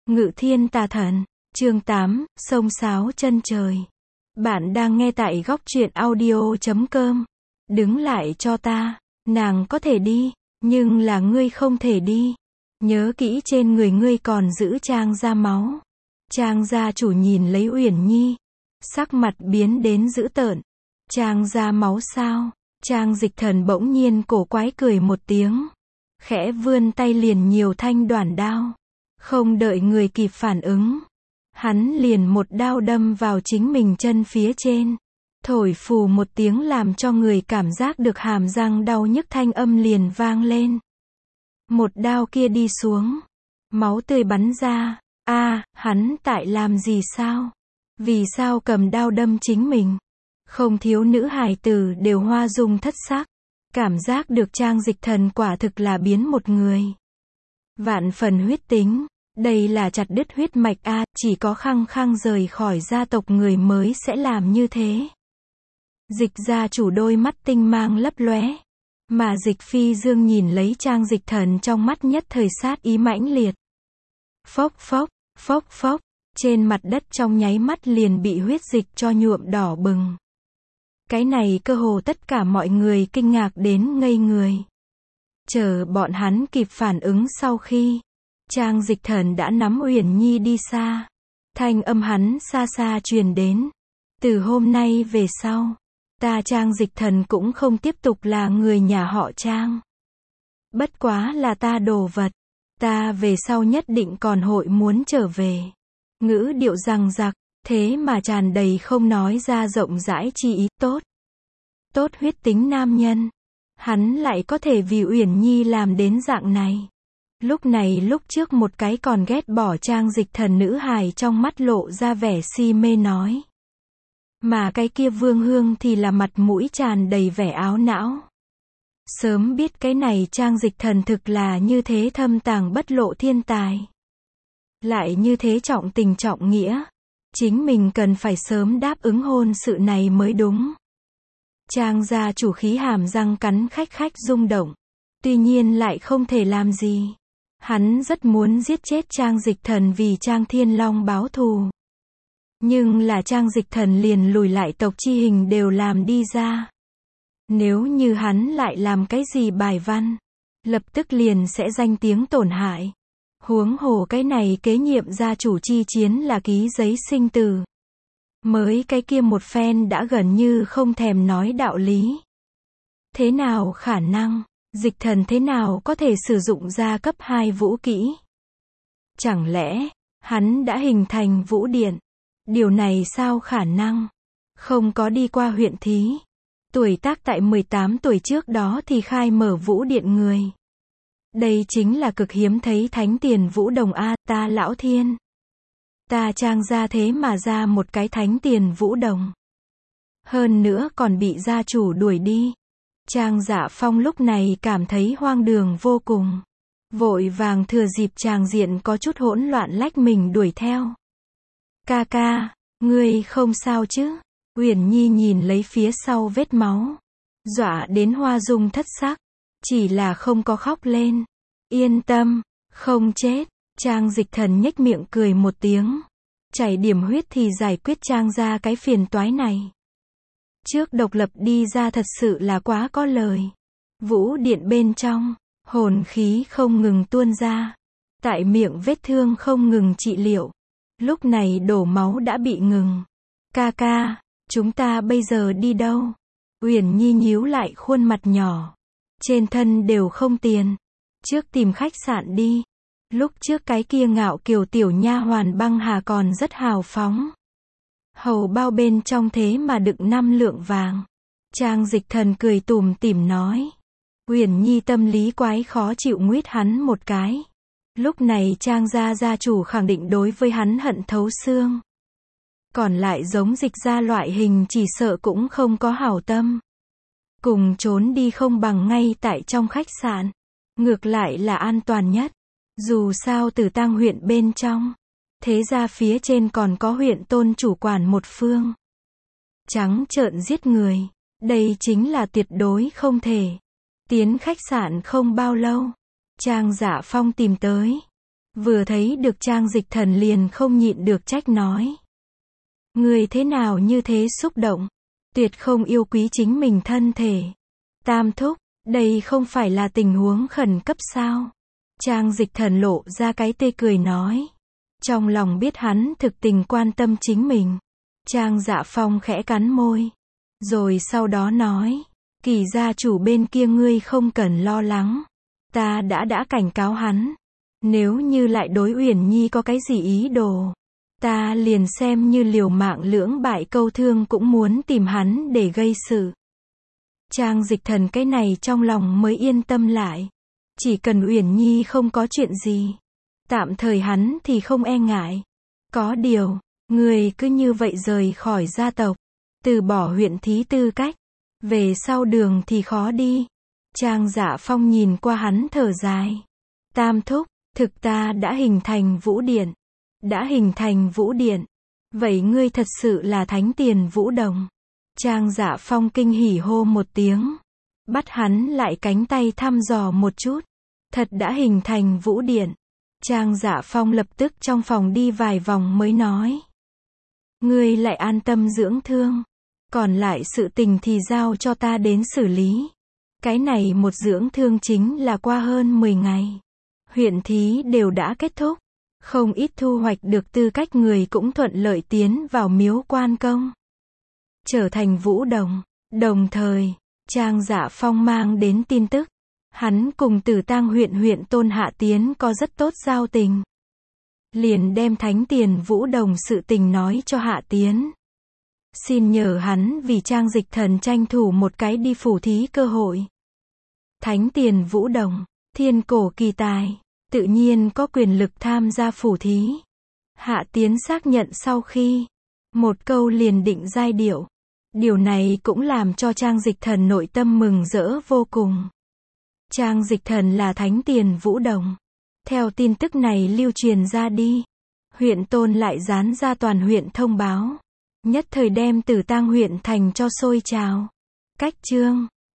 Ngự thiên tà thần, chương 8, sông sáo chân trời. Bạn đang nghe tại góc truyện audio.com. Đứng lại cho ta, nàng có thể đi, nhưng là ngươi không thể đi. Nhớ kỹ trên người ngươi còn giữ Trang gia máu. Trang gia chủ nhìn lấy Uyển Nhi, sắc mặt biến đến dữ tợn. Trang gia máu sao? Trang Dịch Thần bỗng nhiên cổ quái cười một tiếng, khẽ vươn tay liền nhiều thanh đoản đao. Không đợi người kịp phản ứng, hắn liền một đao đâm vào chính mình chân phía trên. Thổi phù một tiếng làm cho người cảm giác được hàm răng đau nhức, thanh âm liền vang lên. Một đao kia đi xuống, máu tươi bắn ra. Hắn tại làm gì sao? Vì sao cầm đao đâm chính mình? Không thiếu nữ hài tử đều hoa dung thất sắc, cảm giác được Trang Dịch Thần quả thực là biến một người. Vạn phần huyết tính, đây là chặt đứt huyết mạch chỉ có khăng khăng rời khỏi gia tộc người mới sẽ làm như thế. Dịch gia chủ đôi mắt tinh mang lấp lóe, mà Dịch Phi Dương nhìn lấy Trang Dịch Thần trong mắt nhất thời sát ý mãnh liệt. Phốc phốc, phốc phốc, trên mặt đất trong nháy mắt liền bị huyết dịch cho nhuộm đỏ bừng. Cái này cơ hồ tất cả mọi người kinh ngạc đến ngây người. Chờ bọn hắn kịp phản ứng sau khi Trang Dịch Thần đã nắm Uyển Nhi đi xa, thanh âm hắn xa xa truyền đến. Từ hôm nay về sau, ta Trang Dịch Thần cũng không tiếp tục là người nhà họ Trang. Bất quá là ta đồ vật, ta về sau nhất định còn hội muốn trở về. Ngữ điệu rằng rặc, thế mà tràn đầy không nói ra rộng rãi chi ý. Tốt huyết tính nam nhân, hắn lại có thể vì Uyển Nhi làm đến dạng này. Lúc này lúc trước một cái còn ghét bỏ Trang Dịch Thần nữ hài trong mắt lộ ra vẻ si mê nói. Mà cái kia Vương Hương thì là mặt mũi tràn đầy vẻ áo não. Sớm biết cái này Trang Dịch Thần thực là như thế thâm tàng bất lộ thiên tài. Lại như thế trọng tình trọng nghĩa. Chính mình cần phải sớm đáp ứng hôn sự này mới đúng. Trang gia chủ khí hàm răng cắn khách rung động. Tuy nhiên lại không thể làm gì. Hắn rất muốn giết chết Trang Dịch Thần vì Trang Thiên Long báo thù. Nhưng là Trang Dịch Thần liền lùi lại tộc chi hình đều làm đi ra. Nếu như hắn lại làm cái gì bài văn, lập tức liền sẽ danh tiếng tổn hại. Huống hồ cái này kế nhiệm gia chủ chi chiến là ký giấy sinh tử. Mới cái kia một phen đã gần như không thèm nói đạo lý. Thế nào khả năng? Dịch Thần thế nào có thể sử dụng ra cấp 2 vũ kỹ? Chẳng lẽ, hắn đã hình thành vũ điện? Điều này sao khả năng? Không có đi qua huyện thí. Tuổi tác tại 18 tuổi trước đó thì khai mở vũ điện người. Đây chính là cực hiếm thấy thánh tiền vũ đồng ta lão thiên. Ta Trang gia thế mà ra một cái thánh tiền vũ đồng. Hơn nữa còn bị gia chủ đuổi đi. Trang Dạ Phong lúc này cảm thấy hoang đường vô cùng. Vội vàng thừa dịp tràng diện có chút hỗn loạn lách mình đuổi theo. Ca, ngươi không sao chứ? Uyển Nhi nhìn lấy phía sau vết máu, dọa đến hoa dung thất sắc, chỉ là không có khóc lên. Yên tâm, không chết. Trang Dịch Thần nhếch miệng cười một tiếng. Chảy điểm huyết thì giải quyết Trang gia cái phiền toái này. Trước độc lập đi ra thật sự là quá có lời. Vũ điện bên trong, hồn khí không ngừng tuôn ra. Tại miệng vết thương không ngừng trị liệu. Lúc này đổ máu đã bị ngừng. Ca, chúng ta bây giờ đi đâu? Uyển Nhi nhíu lại khuôn mặt nhỏ. Trên thân đều không tiền. Trước tìm khách sạn đi. Lúc trước cái kia ngạo kiều tiểu nha hoàn Băng Hà còn rất hào phóng. Hầu bao bên trong thế mà đựng 5 lượng vàng. Trang Dịch Thần cười tủm tỉm nói. Uyển Nhi tâm lý quái khó chịu nguyết hắn một cái. Lúc này Trang gia gia chủ khẳng định đối với hắn hận thấu xương. Còn lại giống Dịch gia loại hình chỉ sợ cũng không có hảo tâm. Cùng trốn đi không bằng ngay tại trong khách sạn. Ngược lại là an toàn nhất. Dù sao Tử Tang huyện bên trong, thế ra phía trên còn có huyện tôn chủ quản một phương. Trắng trợn giết người, đây chính là tuyệt đối không thể. Tiến khách sạn không bao lâu, Trang Dạ Phong tìm tới. Vừa thấy được Trang Dịch Thần liền không nhịn được trách nói. Người thế nào như thế xúc động, tuyệt không yêu quý chính mình thân thể. Tam thúc, đây không phải là tình huống khẩn cấp sao? Trang Dịch Thần lộ ra cái tê cười nói. Trong lòng biết hắn thực tình quan tâm chính mình. Trang Dạ Phong khẽ cắn môi. Rồi sau đó nói. Kỳ gia chủ bên kia ngươi không cần lo lắng. Ta đã cảnh cáo hắn. Nếu như lại đối Uyển Nhi có cái gì ý đồ, ta liền xem như liều mạng lưỡng bại câu thương cũng muốn tìm hắn để gây sự. Trang Dịch Thần cái này trong lòng mới yên tâm lại. Chỉ cần Uyển Nhi không có chuyện gì, tạm thời hắn thì không e ngại. Có điều, người cứ như vậy rời khỏi gia tộc, từ bỏ huyện thí tư cách, về sau đường thì khó đi. Trang Dạ Phong nhìn qua hắn thở dài. Tam thúc, thực ta đã hình thành Vũ Điện. Đã hình thành Vũ Điện. Vậy ngươi thật sự là Thánh Tiền Vũ Đồng. Trang Dạ Phong kinh hỉ hô một tiếng. Bắt hắn lại cánh tay thăm dò một chút. Thật đã hình thành Vũ Điện. Trang Dạ Phong lập tức trong phòng đi vài vòng mới nói. Ngươi lại an tâm dưỡng thương. Còn lại sự tình thì giao cho ta đến xử lý. Cái này một dưỡng thương chính là qua hơn 10 ngày. Huyện thí đều đã kết thúc. Không ít thu hoạch được tư cách người cũng thuận lợi tiến vào miếu quan công. Trở thành Vũ Đồng. Đồng thời, Trang Dạ Phong mang đến tin tức. Hắn cùng Tử Tang huyện Tôn Hạ Tiến có rất tốt giao tình. Liền đem Thánh Tiền Vũ Đồng sự tình nói cho Hạ Tiến. Xin nhờ hắn vì Trang Dịch Thần tranh thủ một cái đi phủ thí cơ hội. Thánh Tiền Vũ Đồng, thiên cổ kỳ tài, tự nhiên có quyền lực tham gia phủ thí. Hạ Tiến xác nhận sau khi, một câu liền định giai điệu. Điều này cũng làm cho Trang Dịch Thần nội tâm mừng rỡ vô cùng. Trang Dịch Thần là Thánh Tiền Vũ Đồng. Theo tin tức này lưu truyền ra đi, huyện Tôn lại dán ra toàn huyện thông báo. Nhất thời đem Tử Tang huyện thành cho sôi trào. Cách chương